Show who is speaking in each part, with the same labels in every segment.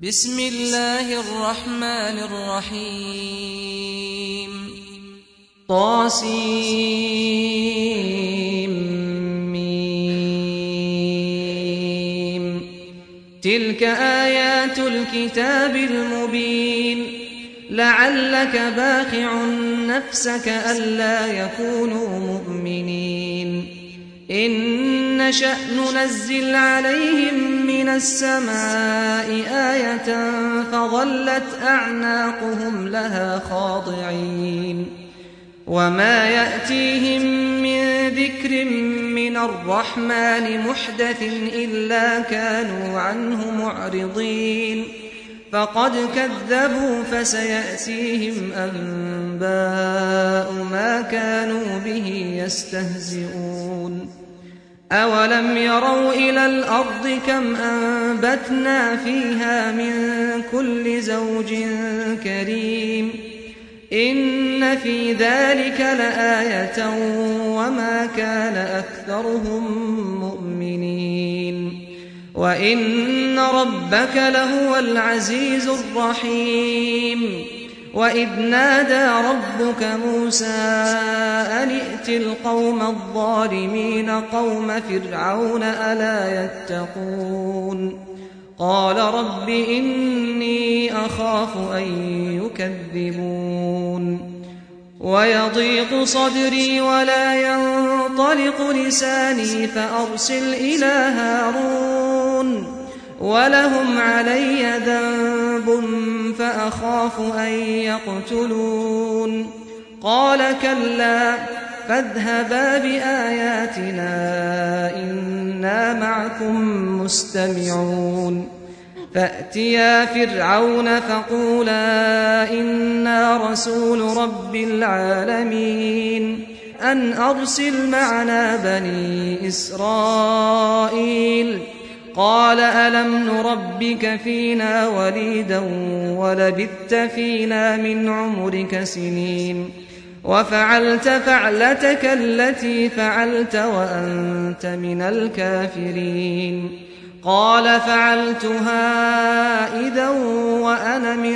Speaker 1: بسم الله الرحمن الرحيم طاسيم تلك آيات الكتاب المبين لعلك باخع نفسك ألا يكونوا مؤمنين إن نشأ ننزل عليهم من السماء آية فظلت أعناقهم لها خاضعين وما يأتيهم من ذكر من الرحمن محدث إلا كانوا عنه معرضين فقد كذبوا فسيأتيهم أنباء ما كانوا به يستهزئون أولم يروا إلى الأرض كم أنبتنا فيها من كل زوج كريم إن في ذلك لآية وما كان أكثرهم مؤمنين وإن ربك لهو العزيز الرحيم وإذ نادى ربك موسى أن ائت القوم الظالمين قوم فرعون ألا يتقون قال رب إني أخاف أن يكذبون ويضيق صدري ولا ينطلق لساني فأرسل إلى هارون ولهم علي ذنب فأخاف أن يقتلون قال كلا فاذهبا بآياتنا إنا معكم مستمعون فأتيا فرعون فقولا إنا رسول رب العالمين أن أرسل معنا بني إسرائيل قال ألم نربك فينا وليدا ولبثت فينا من عمرك سنين وفعلت فعلتك التي فعلت وأنت من الكافرين قال فعلتها إذا وأنا من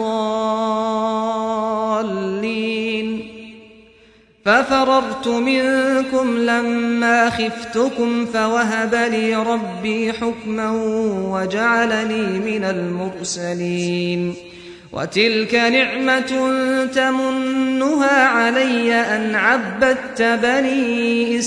Speaker 1: الضالين ففررت منكم لما خفتكم فوهب لي ربي حكما وجعلني من المرسلين وتلك نعمة تمنها علي أن عبدت بني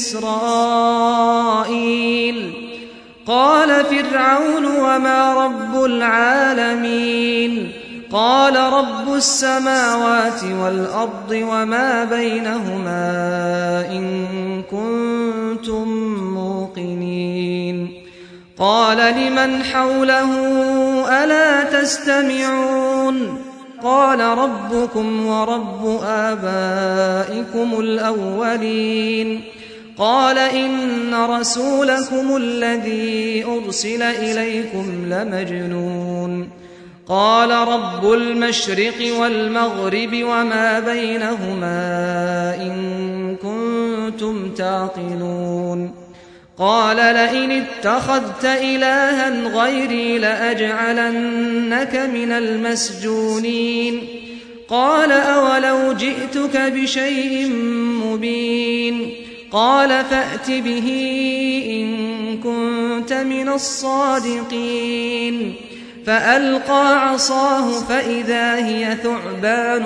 Speaker 1: إسرائيل قال فرعون وما رب العالمين قال رب السماوات والأرض وما بينهما إن كنتم موقنين قال لمن حوله ألا تستمعون قال ربكم ورب آبائكم الأولين قال إن رسولكم الذي أرسل إليكم لمجنون قال رب المشرق والمغرب وما بينهما إن كنتم تعقلون قال لئن اتخذت إلها غيري لأجعلنك من المسجونين قال أولو جئتك بشيء مبين قال فأت به إن كنت من الصادقين فألقى عصاه فإذا هي ثعبان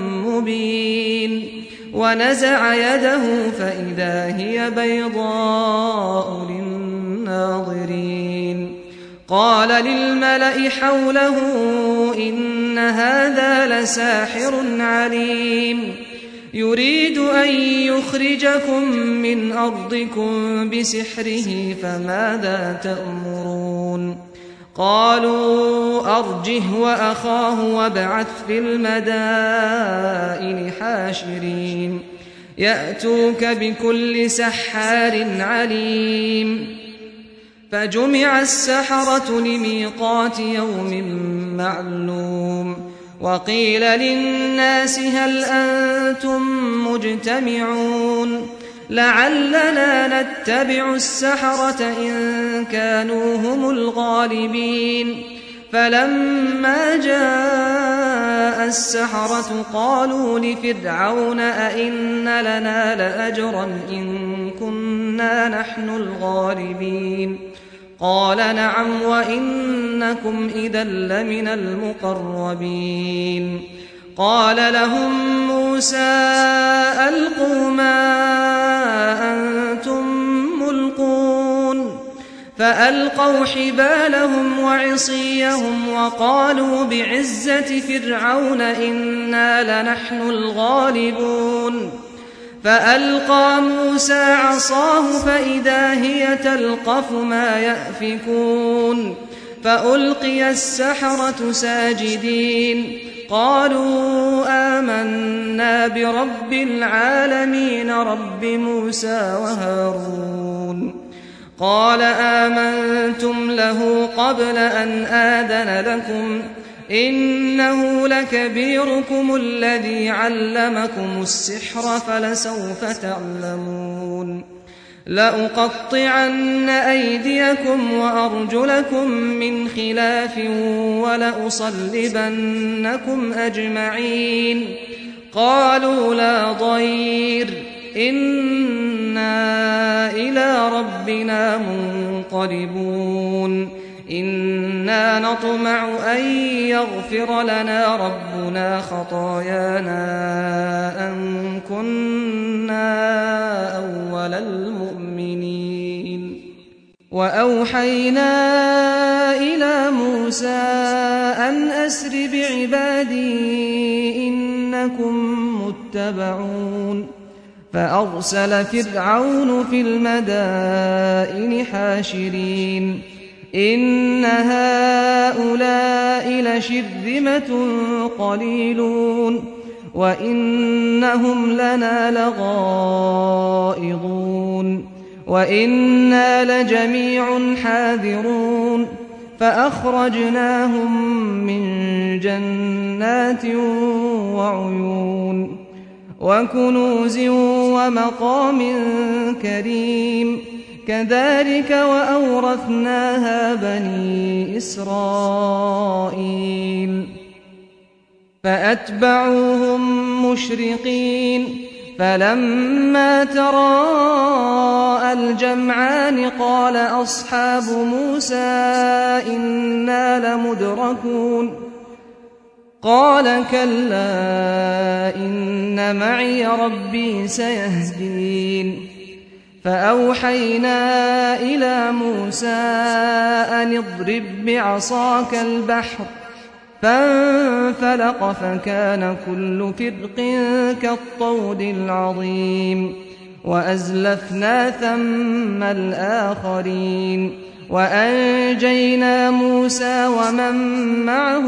Speaker 1: مبين ونزع يده فإذا هي بيضاء للناظرين قال للملأ حوله إن هذا لساحر عليم يريد أن يخرجكم من أرضكم بسحره فماذا تأمرون قالوا أرجه وأخاه وابعث في المدائن حاشرين يأتوك بكل سحار عليم فجمع السحرة لميقات يوم معلوم وقيل للناس هل أنتم مجتمعون لعلنا نتبع السحرة إن كانوا هم الغالبين فلما جاء السحرة قالوا لفرعون أئن لنا لأجرا إن كنا نحن الغالبين قال نعم وإنكم إذا لمن المقربين قال لهم موسى ألقوا ما أنتم ملقون فألقوا حبالهم وعصيهم وقالوا بعزة فرعون إنا لنحن الغالبون فألقى موسى عصاه فإذا هي تلقف ما يأفكون فألقي السحرة ساجدين قالوا آمنا برب العالمين رب موسى وهارون قال آمنتم له قبل أن آذن لكم إنه لكبيركم الذي علمكم السحر فلسوف تعلمون لأقطعن أيديكم وأرجلكم من خلاف ولأصلبنكم أجمعين قالوا لا ضير إنا إلى ربنا منقلبون إنا نطمع أن يغفر لنا ربنا خطايانا أن كنا أول المؤمنين وأوحينا إلى موسى أن أسر بعبادي إنكم متبعون فأرسل فرعون في المدائن حاشرين إن هؤلاء لشرذمة قليلون وإنهم لنا لغائظون وإنا لجميع حاذرون فأخرجناهم من جنات وعيون وكنوز ومقام كريم كذلك وأورثناها بني إسرائيل فأتبعوهم مشرقين فلما تراءى الجمعان قال أصحاب موسى إنا لمدركون قال كلا إن معي ربي سيهدين فأوحينا إلى موسى أن اضرب بعصاك البحر فانفلق فكان كل فرق كالطود العظيم وأزلفنا ثم الآخرين وأنجينا موسى ومن معه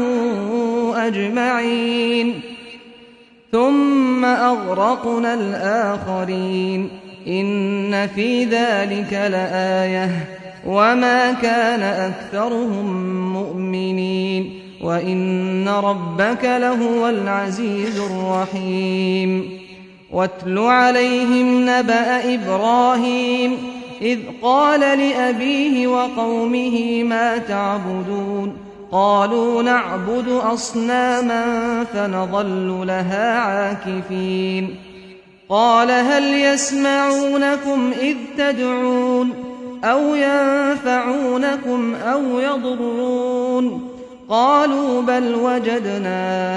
Speaker 1: أجمعين ثم أغرقنا الآخرين إن في ذلك لآية وما كان أكثرهم مؤمنين وإن ربك لهو العزيز الرحيم واتل عليهم نبأ إبراهيم إذ قال لأبيه وقومه ما تعبدون قالوا نعبد أصناما فنظل لها عاكفين قال هل يسمعونكم إذ تدعون أو ينفعونكم أو يضرون قالوا بل وجدنا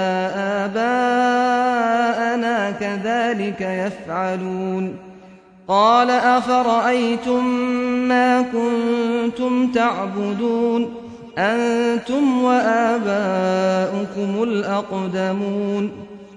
Speaker 1: آباءنا كذلك يفعلون قال أفرأيتم ما كنتم تعبدون أنتم وآباؤكم الأقدمون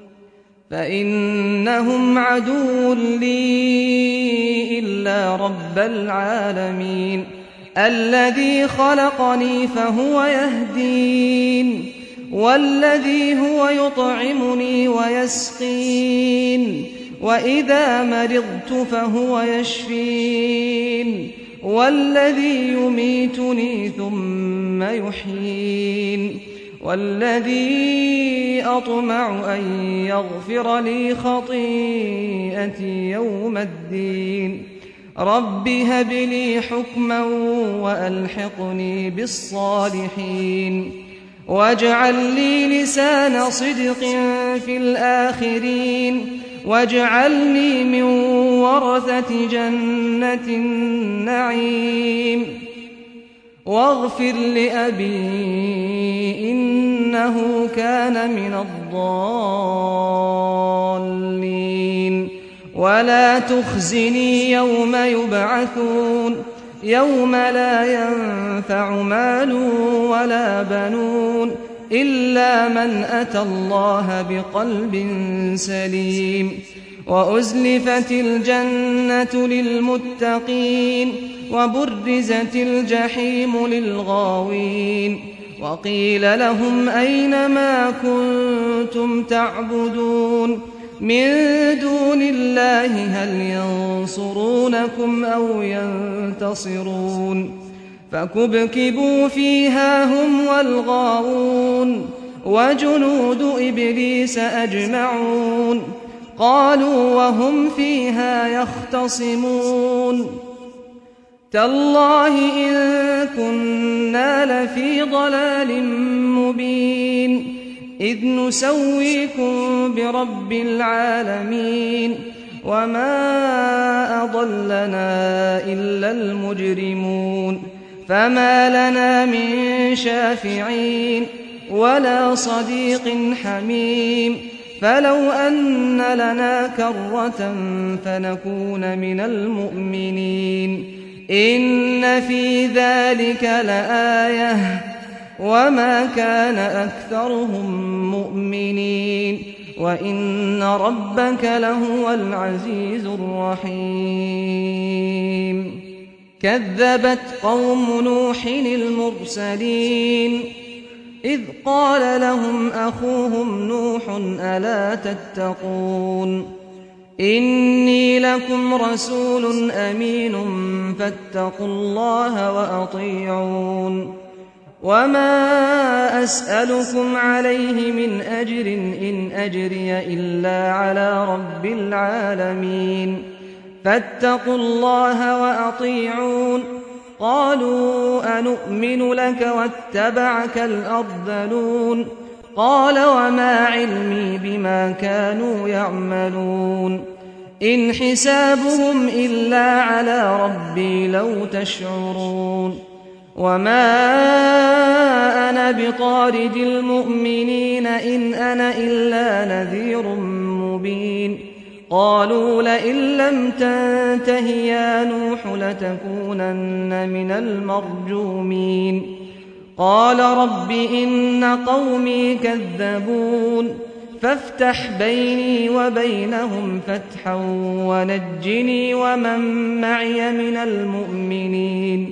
Speaker 1: فإنهم عدو لي إلا رب العالمين الذي خلقني فهو يهدين والذي هو يطعمني ويسقين وإذا مرضت فهو يشفين والذي يميتني ثم يحيين والذي أطمع أن يغفر لي خطيئتي يوم الدين رب هب لي حكما وألحقني بالصالحين واجعل لي لسان صدق في الآخرين واجعلني من ورثة جنة النعيم واغفر لأبي إنه كان من الضالين ولا تخزني يوم يبعثون يوم لا ينفع مال ولا بنون إلا من أتى الله بقلب سليم وأزلفت الجنة للمتقين وبرزت الجحيم للغاوين وقيل لهم أين ما كنتم تعبدون من دون الله هل ينصرونكم أو ينتصرون فكبكبوا فيها هم والغاوون وجنود إبليس أجمعون قالوا وهم فيها يختصمون تالله إن كنا لفي ضلال مبين إذ نسويكم برب العالمين وما أضلنا إلا المجرمون فما لنا من شافعين ولا صديق حميم فلو أن لنا كرة فنكون من المؤمنين إن في ذلك لآية وما كان أكثرهم مؤمنين وإن ربك لهو العزيز الرحيم كذبت قوم نوح المرسلين إذ قال لهم أخوهم نوح ألا تتقون إني لكم رسول أمين فاتقوا الله وأطيعون وما أسألكم عليه من أجر إن أجري إلا على رب العالمين فاتقوا الله وأطيعون قالوا أنؤمن لك واتبعك الأرذلون قال وما علمي بما كانوا يعملون إن حسابهم إلا على ربي لو تشعرون وما أنا بطارد المؤمنين إن أنا إلا نذير مبين قالوا لئن لم تنته يا نوح لتكونن من المرجومين قال رب إن قومي كذبون فافتح بيني وبينهم فتحا ونجني ومن معي من المؤمنين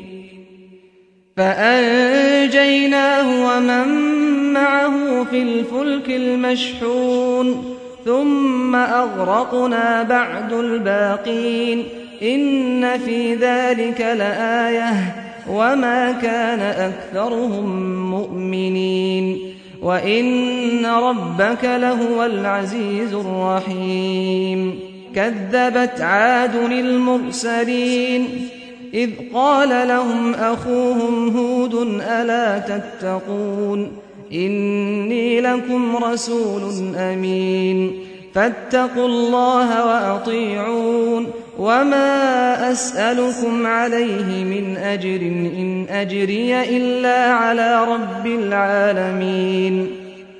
Speaker 1: فأنجيناه ومن معه في الفلك المشحون ثم أغرقنا بعد الباقين إن في ذلك لآية وما كان أكثرهم مؤمنين وإن ربك لهو العزيز الرحيم كذبت عاد المرسلين إذ قال لهم أخوهم هود ألا تتقون إني لكم رسول أمين فاتقوا الله وأطيعون وما أسألكم عليه من أجر إن أجري إلا على رب العالمين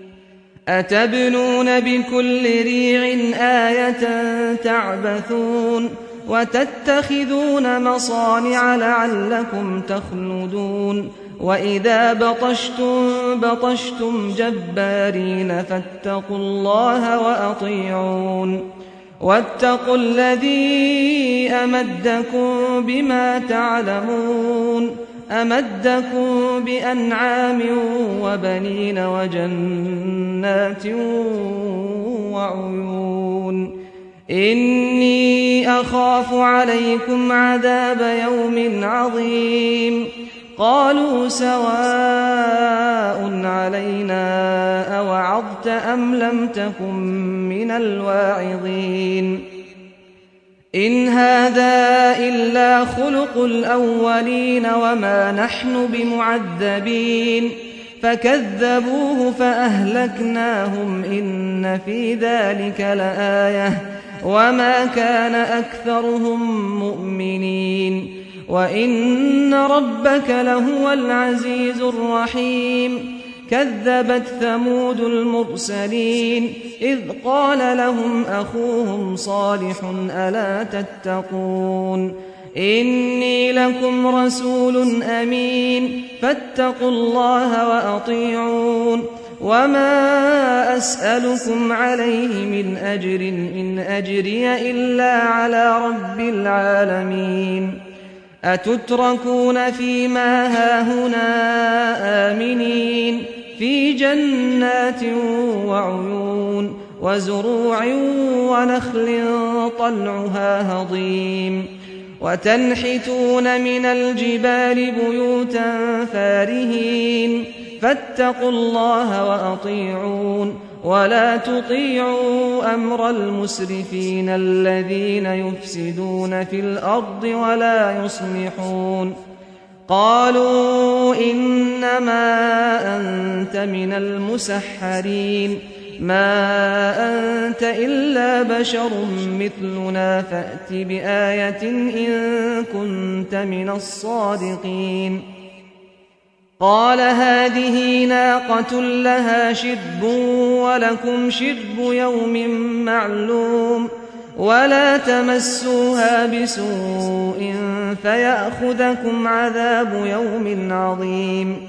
Speaker 1: أتبنون بكل ريع آية تعبثون وتتخذون مصانع لعلكم تخلدون وإذا بطشتم جبارين فاتقوا الله وأطيعون واتقوا الذي أمدكم بما تعلمون أمدكم بأنعام وبنين وجنات وعيون إني أخاف عليكم عذاب يوم عظيم قالوا سواء علينا أوعظت أم لم تكن من الواعظين إن هذا إلا خلق الأولين وما نحن بمعذبين فكذبوه فأهلكناهم إن في ذلك لآية وما كان أكثرهم مؤمنين وإن ربك لهو العزيز الرحيم كذبت ثمود المرسلين إذ قال لهم أخوهم صالح ألا تتقون إني لكم رسول أمين فاتقوا الله وأطيعون وما أسألكم عليه من أجر إن أجري إلا على رب العالمين أتتركون فيما هاهنا آمنين في جنات وعيون وزروع ونخل طلعها هضيم وتنحتون من الجبال بيوتا فارهين فاتقوا الله وأطيعون ولا تطيعوا أمر المسرفين الذين يفسدون في الأرض ولا يصلحون قالوا إنما أنت من المسحرين ما أنت إلا بشر مثلنا فأت بآية إن كنت من الصادقين قال هذه ناقة لها شرب ولكم شرب يوم معلوم ولا تمسوها بسوء فيأخذكم عذاب يوم عظيم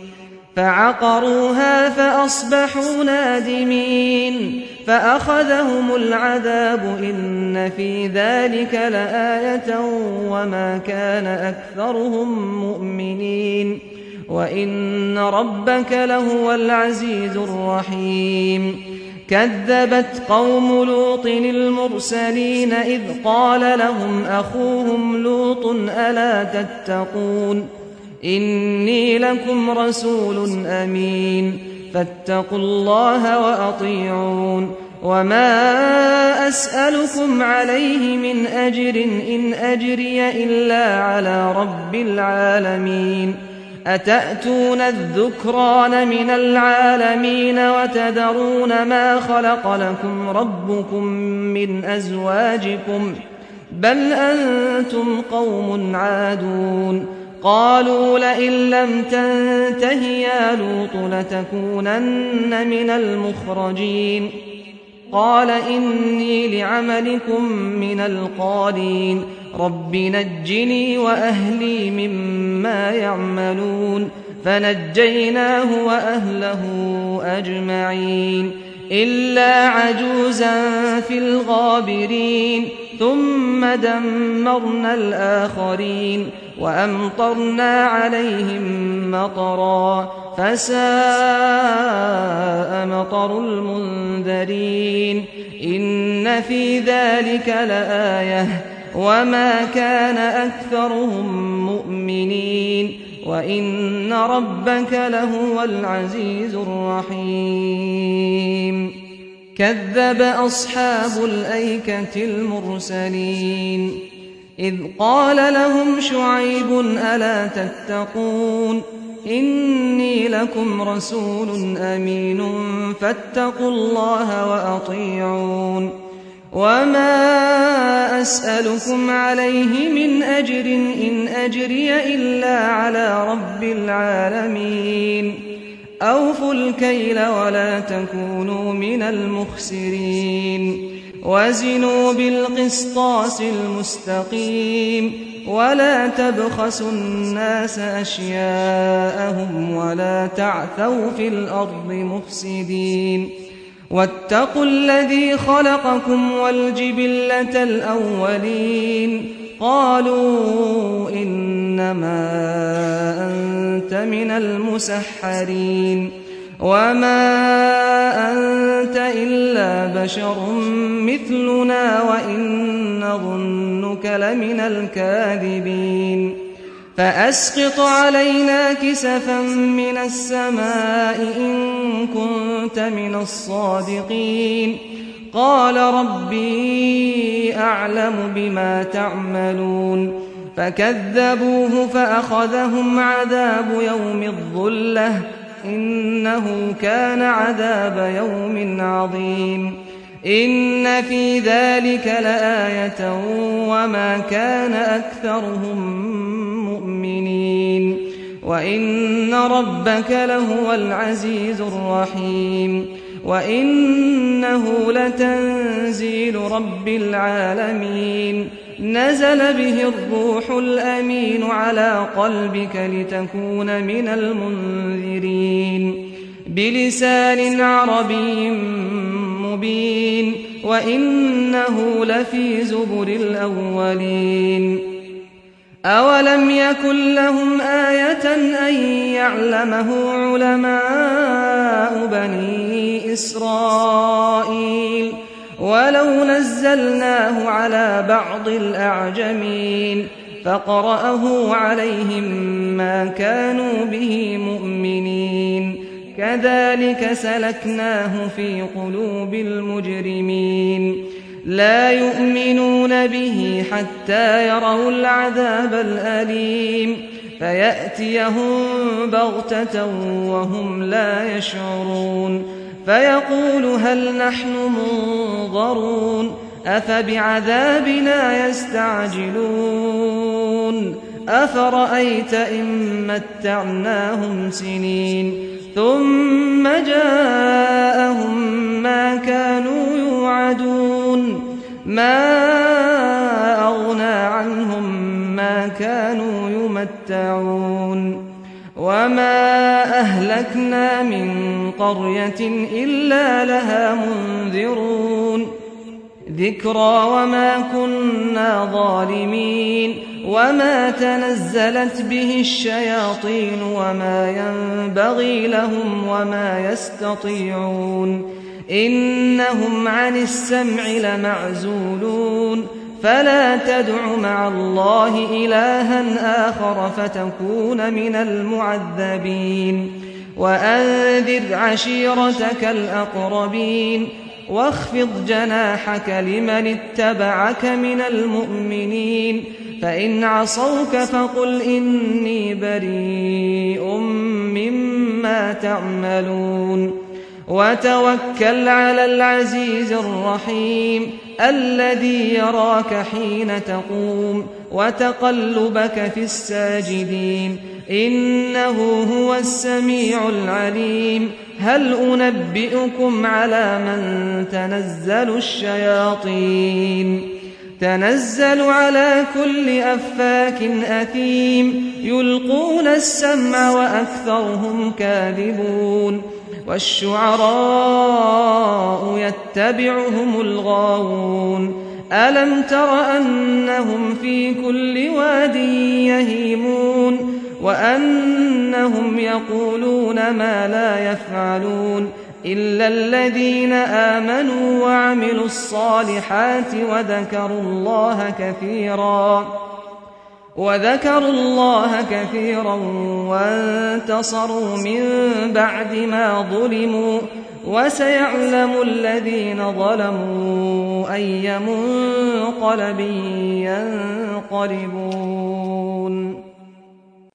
Speaker 1: فعقروها فأصبحوا نادمين فأخذهم العذاب إن في ذلك لآية وما كان أكثرهم مؤمنين وإن ربك لهو العزيز الرحيم كذبت قوم لوط المرسلين إذ قال لهم أخوهم لوط ألا تتقون إني لكم رسول أمين فاتقوا الله وأطيعون وما أسألكم عليه من أجر إن أجري إلا على رب العالمين أتأتون الذكران من العالمين وتذرون ما خلق لكم ربكم من أزواجكم بل أنتم قوم عادون قالوا لئن لم تنته يا لوط لتكونن من المخرجين قال إني لعملكم من القالين رب نجني وأهلي مما يعملون فنجيناه وأهله أجمعين إلا عجوزا في الغابرين ثم دمرنا الآخرين وأمطرنا عليهم مطرا فساء مطر المنذرين إن في ذلك لآية وما كان أكثرهم مؤمنين وإن ربك لهو العزيز الرحيم كذب أصحاب الأيكة المرسلين إذ قال لهم شعيب ألا تتقون إني لكم رسول أمين فاتقوا الله وأطيعون وما أسألكم عليه من أجر إن أجري إلا على رب العالمين أوفوا الكيل ولا تكونوا من المخسرين وزنوا بالقسطاس المستقيم ولا تبخسوا الناس أشياءهم ولا تعثوا في الأرض مفسدين واتقوا الذي خلقكم والجبلة الأولين قالوا إنما أنت من المسحرين وما أنت إلا بشر مثلنا وإن نظنك لمن الكاذبين فأسقط علينا كسفا من السماء إن كنت من الصادقين قال ربي أعلم بما تعملون فكذبوه فأخذهم عذاب يوم الظلة إنه كان عذاب يوم عظيم إن في ذلك لآية وما كان أكثرهم مؤمنين وإن ربك لهو العزيز الرحيم وإنه لتنزيل رب العالمين نزل به الروح الأمين على قلبك لتكون من المنذرين بلسان عربي مبين وإنه لفي زبر الأولين أولم يكن لهم آية أن يعلمه علماء بني إسرائيل ولو نزلناه على بعض الأعجمين فقرأه عليهم ما كانوا به مؤمنين كذلك سلكناه في قلوب المجرمين لا يؤمنون به حتى يروا العذاب الأليم فيأتيهم بغتة وهم لا يشعرون فيقول هل نحن منظرون أفبعذابنا يستعجلون أفرأيت إن متعناهم سنين ثم جاءهم ما كانوا يوعدون ما أغنى عنهم ما كانوا يمتعون وما أهلكنا من قرية إلا لها منذرون ذكرى وما كنا ظالمين وما تنزلت به الشياطين وما ينبغي لهم وما يستطيعون إنهم عن السمع لمعزولون فلا تدع مع الله إلها آخر فتكون من المعذبين وأنذر عشيرتك الأقربين واخفض جناحك لمن اتبعك من المؤمنين فإن عصوك فقل إني بريء مما تعملون وتوكل على العزيز الرحيم الذي يراك حين تقوم وتقلبك في الساجدين إنه هو السميع العليم هل أنبئكم على من تنزل الشياطين تنزل على كل أفاك أثيم يلقون السمع وأكثرهم كاذبون والشعراء يتبعهم الغاوون ألم تر أنهم في كل واد يهيمون وأنهم يقولون ما لا يفعلون إلا الذين آمنوا وعملوا الصالحات وذكروا الله كثيرا وانتصروا من بعد ما ظلموا وسيعلم الذين ظلموا أي منقلب ينقلبون